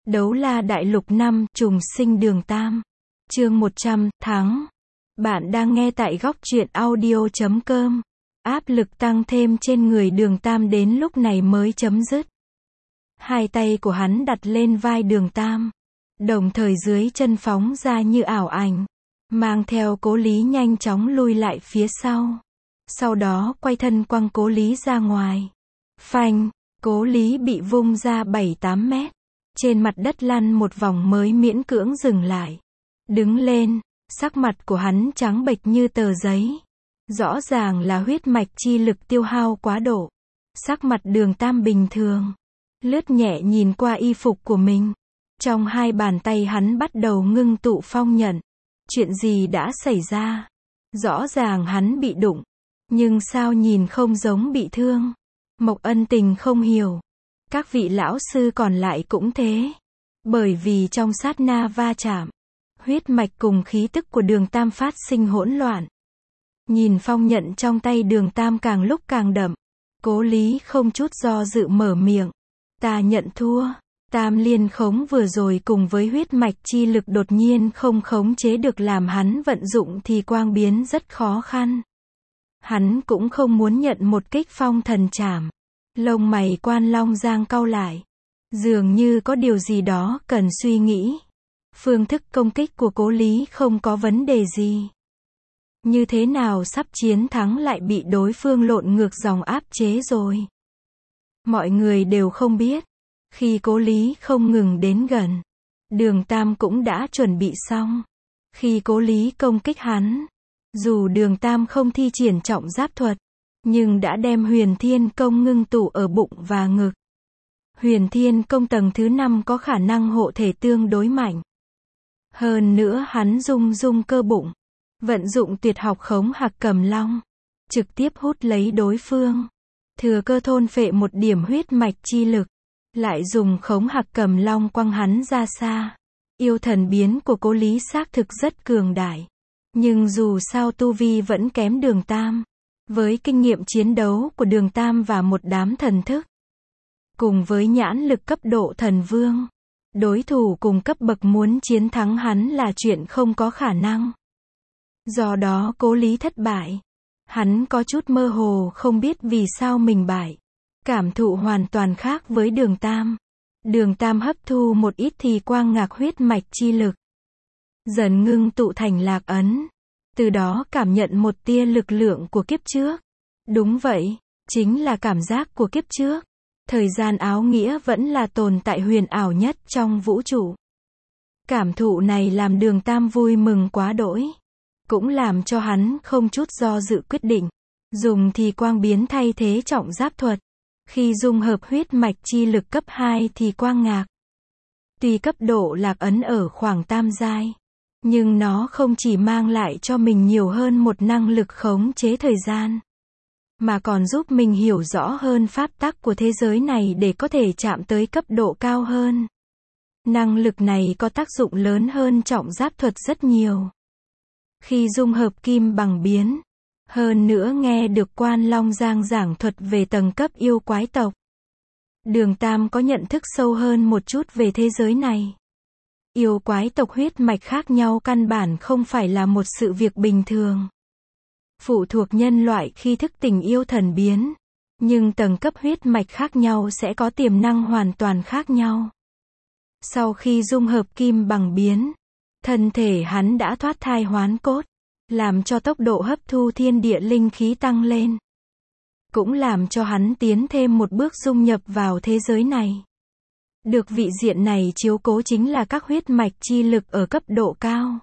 Đấu la đại lục 5, trùng sinh đường Tam. Chương 100, thắng. Bạn đang nghe tại góc truyện audio.com. Áp lực tăng thêm trên người đường Tam đến lúc này mới chấm dứt. Hai tay của hắn đặt lên vai đường Tam. Đồng thời dưới chân phóng ra như ảo ảnh. Mang theo Cố Lý nhanh chóng lui lại phía sau. Sau đó quay thân quăng Cố Lý ra ngoài. Phanh, Cố Lý bị vung ra 7-8 mét. Trên mặt đất lăn một vòng mới miễn cưỡng dừng lại. Đứng lên, sắc mặt của hắn trắng bệch như tờ giấy. Rõ ràng là huyết mạch chi lực tiêu hao quá độ. Sắc mặt đường Tam bình thường. Lướt nhẹ nhìn qua y phục của mình. Trong hai bàn tay hắn bắt đầu ngưng tụ phong nhận. Chuyện gì đã xảy ra? Rõ ràng hắn bị đụng. Nhưng sao nhìn không giống bị thương? Mộc Ân Tình không hiểu. Các vị lão sư còn lại cũng thế. Bởi vì trong sát na va chạm, huyết mạch cùng khí tức của đường Tam phát sinh hỗn loạn. Nhìn phong nhận trong tay đường Tam càng lúc càng đậm. Cố Lý không chút do dự mở miệng. Ta nhận thua. Tam liên khống vừa rồi cùng với huyết mạch chi lực đột nhiên không khống chế được làm hắn vận dụng thì quang biến rất khó khăn. Hắn cũng không muốn nhận một kích phong thần trảm. Lông mày Quan Long Giang cau lại. Dường như có điều gì đó cần suy nghĩ. Phương thức công kích của Cố Lý không có vấn đề gì. Như thế nào sắp chiến thắng lại bị đối phương lộn ngược dòng áp chế rồi. Mọi người đều không biết. Khi Cố Lý không ngừng đến gần, đường Tam cũng đã chuẩn bị xong. Khi Cố Lý công kích hắn, dù đường Tam không thi triển trọng giáp thuật, nhưng đã đem Huyền Thiên Công ngưng tụ ở bụng và ngực. Huyền Thiên Công tầng thứ 5 có khả năng hộ thể tương đối mạnh. Hơn nữa hắn dung cơ bụng, vận dụng tuyệt học khống hạc cầm long, trực tiếp hút lấy đối phương. Thừa cơ thôn phệ một điểm huyết mạch chi lực, lại dùng khống hạc cầm long quăng hắn ra xa. Yêu thần biến của Cố Lý xác thực rất cường đại. Nhưng dù sao tu vi vẫn kém đường Tam. Với kinh nghiệm chiến đấu của đường Tam và một đám thần thức, cùng với nhãn lực cấp độ thần vương, đối thủ cùng cấp bậc muốn chiến thắng hắn là chuyện không có khả năng. Do đó Cố Lý thất bại. Hắn có chút mơ hồ không biết vì sao mình bại. Cảm thụ hoàn toàn khác với đường Tam. Đường Tam hấp thu một ít thì quang ngạc huyết mạch chi lực. Dần ngưng tụ thành lạc ấn. Từ đó cảm nhận một tia lực lượng của kiếp trước. Đúng vậy, chính là cảm giác của kiếp trước. Thời gian áo nghĩa vẫn là tồn tại huyền ảo nhất trong vũ trụ. Cảm thụ này làm đường Tam vui mừng quá đỗi. Cũng làm cho hắn không chút do dự quyết định. Dùng thì quang biến thay thế trọng giáp thuật. Khi dung hợp huyết mạch chi lực cấp 2 thì quang ngạc. Tuy cấp độ lạc ấn ở khoảng tam giai, nhưng nó không chỉ mang lại cho mình nhiều hơn một năng lực khống chế thời gian, mà còn giúp mình hiểu rõ hơn pháp tắc của thế giới này để có thể chạm tới cấp độ cao hơn. Năng lực này có tác dụng lớn hơn trọng giáp thuật rất nhiều. Khi dung hợp kim bằng biến, hơn nữa nghe được Quan Long Giang giảng thuật về tầng cấp yêu quái tộc, đường Tam có nhận thức sâu hơn một chút về thế giới này. Yêu quái tộc huyết mạch khác nhau căn bản không phải là một sự việc bình thường. Phụ thuộc nhân loại khi thức tỉnh yêu thần biến, nhưng tầng cấp huyết mạch khác nhau sẽ có tiềm năng hoàn toàn khác nhau. Sau khi dung hợp kim bằng biến, thân thể hắn đã thoát thai hoán cốt, làm cho tốc độ hấp thu thiên địa linh khí tăng lên. Cũng làm cho hắn tiến thêm một bước dung nhập vào thế giới này. Được vị diện này chiếu cố chính là các huyết mạch chi lực ở cấp độ cao.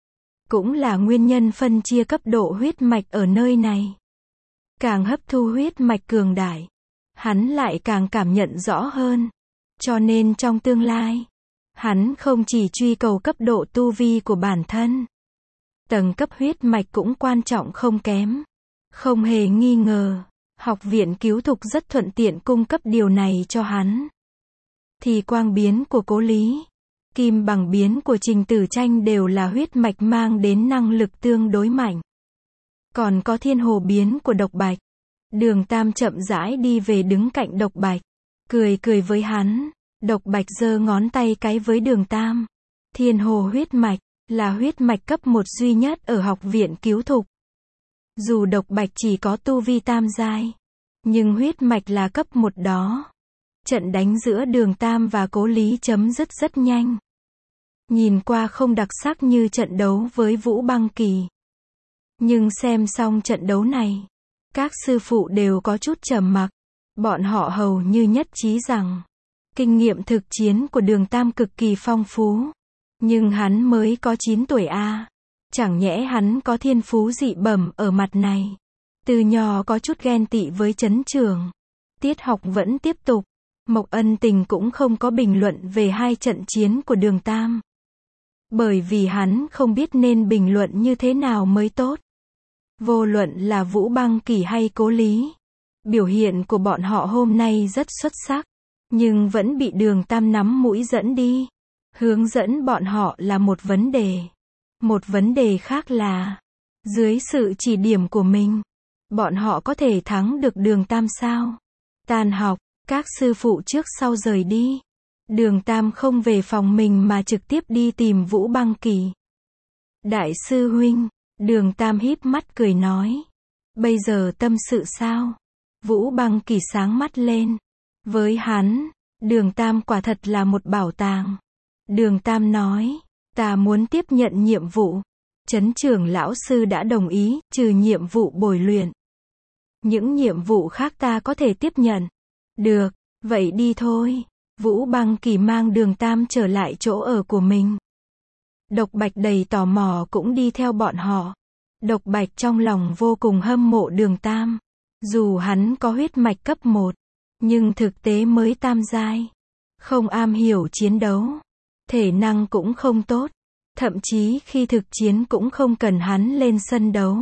Cũng là nguyên nhân phân chia cấp độ huyết mạch ở nơi này. Càng hấp thu huyết mạch cường đại, hắn lại càng cảm nhận rõ hơn. Cho nên trong tương lai, hắn không chỉ truy cầu cấp độ tu vi của bản thân. Tầng cấp huyết mạch cũng quan trọng không kém. Không hề nghi ngờ, học viện cứu thục rất thuận tiện cung cấp điều này cho hắn. Thì quang biến của Cố Lý, kim bằng biến của Trình Tử Tranh đều là huyết mạch mang đến năng lực tương đối mạnh. Còn có thiên hồ biến của Độc Bạch. Đường Tam chậm rãi đi về đứng cạnh Độc Bạch, cười với hắn. Độc Bạch giơ ngón tay cái với Đường Tam. Thiên Hồ huyết mạch, là huyết mạch cấp 1 duy nhất ở học viện cứu thục. Dù Độc Bạch chỉ có tu vi tam giai, nhưng huyết mạch là cấp 1 đó. Trận đánh giữa Đường Tam và Cố Lý chấm dứt rất nhanh. Nhìn qua không đặc sắc như trận đấu với Vũ Băng Kỳ. Nhưng xem xong trận đấu này, các sư phụ đều có chút trầm mặc. Bọn họ hầu như nhất trí rằng, kinh nghiệm thực chiến của Đường Tam cực kỳ phong phú. Nhưng hắn mới có 9 tuổi a. Chẳng nhẽ hắn có thiên phú dị bẩm ở mặt này. Từ nhỏ có chút ghen tị với Trấn Trưởng. Tiết học vẫn tiếp tục. Mộc Ân Tình cũng không có bình luận về hai trận chiến của Đường Tam. Bởi vì hắn không biết nên bình luận như thế nào mới tốt. Vô luận là Vũ Băng Kỳ hay Cố Lý, biểu hiện của bọn họ hôm nay rất xuất sắc, nhưng vẫn bị Đường Tam nắm mũi dẫn đi. Hướng dẫn bọn họ là một vấn đề. Một vấn đề khác là, dưới sự chỉ điểm của mình, bọn họ có thể thắng được Đường Tam sao? Tan học, các sư phụ trước sau rời đi. Đường Tam không về phòng mình mà trực tiếp đi tìm Vũ Băng Kỳ. Đại sư huynh, Đường Tam híp mắt cười nói. Bây giờ tâm sự sao? Vũ Băng Kỳ sáng mắt lên. Với hắn, Đường Tam quả thật là một bảo tàng. Đường Tam nói, ta muốn tiếp nhận nhiệm vụ. Trấn Trưởng lão sư đã đồng ý, trừ nhiệm vụ bồi luyện. Những nhiệm vụ khác ta có thể tiếp nhận. Được, vậy đi thôi. Vũ Băng Kỳ mang Đường Tam trở lại chỗ ở của mình. Độc Bạch đầy tò mò cũng đi theo bọn họ. Độc Bạch trong lòng vô cùng hâm mộ Đường Tam. Dù hắn có huyết mạch cấp 1, nhưng thực tế mới tam giai. Không am hiểu chiến đấu. Thể năng cũng không tốt. Thậm chí khi thực chiến cũng không cần hắn lên sân đấu.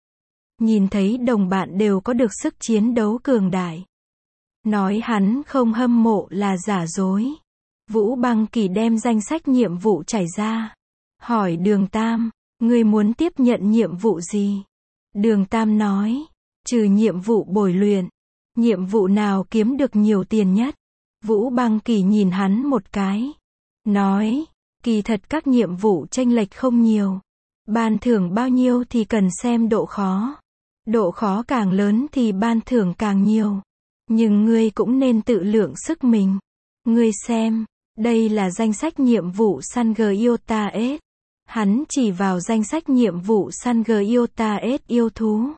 Nhìn thấy đồng bạn đều có được sức chiến đấu cường đại. Nói hắn không hâm mộ là giả dối. Vũ Băng Kỳ đem danh sách nhiệm vụ trải ra. Hỏi Đường Tam, ngươi muốn tiếp nhận nhiệm vụ gì? Đường Tam nói, trừ nhiệm vụ bồi luyện, nhiệm vụ nào kiếm được nhiều tiền nhất? Vũ Băng Kỳ nhìn hắn một cái. Nói, kỳ thật các nhiệm vụ chênh lệch không nhiều. Ban thưởng bao nhiêu thì cần xem độ khó. Độ khó càng lớn thì ban thưởng càng nhiều. Nhưng ngươi cũng nên tự lượng sức mình. Ngươi xem, đây là danh sách nhiệm vụ săn Giota S. Hắn chỉ vào danh sách nhiệm vụ săn Giota S yêu thú.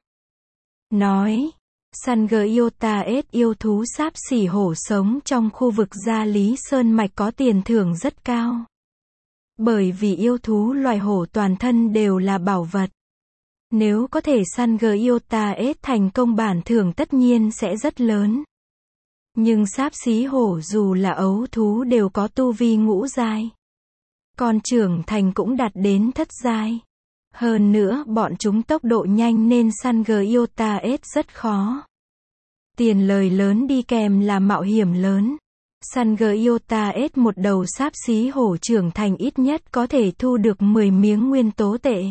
Nói, săn Giota S yêu thú xáp xỉ hổ sống trong khu vực Gia Lý Sơn Mạch có tiền thưởng rất cao. Bởi vì yêu thú loài hổ toàn thân đều là bảo vật. Nếu có thể săn Giota S thành công bản thưởng tất nhiên sẽ rất lớn. Nhưng xáp xí hổ dù là ấu thú đều có tu vi ngũ giai. Còn trưởng thành cũng đạt đến thất giai. Hơn nữa bọn chúng tốc độ nhanh nên săn Giota S rất khó. Tiền lời lớn đi kèm là mạo hiểm lớn. Săn Giota S một đầu xáp xí hổ trưởng thành ít nhất có thể thu được 10 miếng nguyên tố tệ.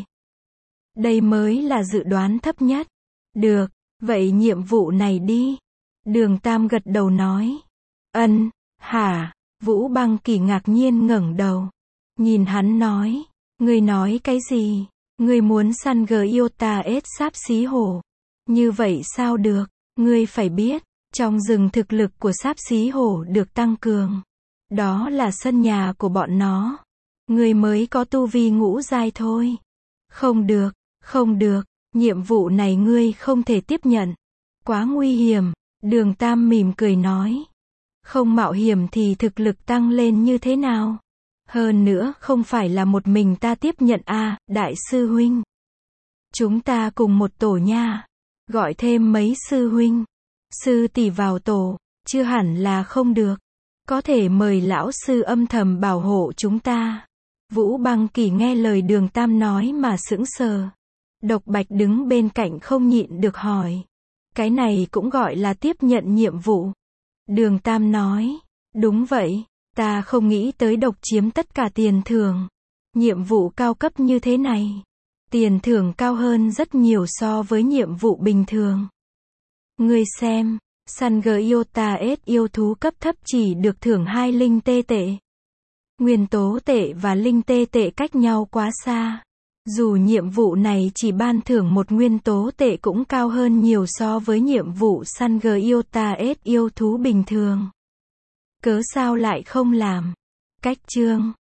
Đây mới là dự đoán thấp nhất. Được, vậy nhiệm vụ này đi. Đường Tam gật đầu nói. Ân, hả? Vũ Băng Kỳ ngạc nhiên ngẩng đầu. Nhìn hắn nói. Ngươi nói cái gì? Ngươi muốn săn Giota S xáp xí hổ. Như vậy sao được? Ngươi phải biết, trong rừng thực lực của xáp xí hổ được tăng cường. Đó là sân nhà của bọn nó. Ngươi mới có tu vi ngũ giai thôi. Không được, không được, nhiệm vụ này ngươi không thể tiếp nhận. Quá nguy hiểm. Đường Tam mỉm cười nói. Không mạo hiểm thì thực lực tăng lên như thế nào? Hơn nữa không phải là một mình ta tiếp nhận đại sư huynh. Chúng ta cùng một tổ nha. Gọi thêm mấy sư huynh, sư tỷ vào tổ, chưa hẳn là không được. Có thể mời lão sư âm thầm bảo hộ chúng ta. Vũ Băng Kỳ nghe lời Đường Tam nói mà sững sờ. Độc Bạch đứng bên cạnh không nhịn được hỏi. Cái này cũng gọi là tiếp nhận nhiệm vụ. Đường Tam nói, đúng vậy, ta không nghĩ tới độc chiếm tất cả tiền thưởng. Nhiệm vụ cao cấp như thế này, tiền thưởng cao hơn rất nhiều so với nhiệm vụ bình thường. Ngươi xem, Sun Iota S yêu thú cấp thấp chỉ được thưởng 2 linh tê tệ. Nguyên tố tệ và linh tê tệ cách nhau quá xa. Dù nhiệm vụ này chỉ ban thưởng 1 nguyên tố tệ cũng cao hơn nhiều so với nhiệm vụ Sun Iota S yêu thú bình thường. Cớ sao lại không làm? Cách chương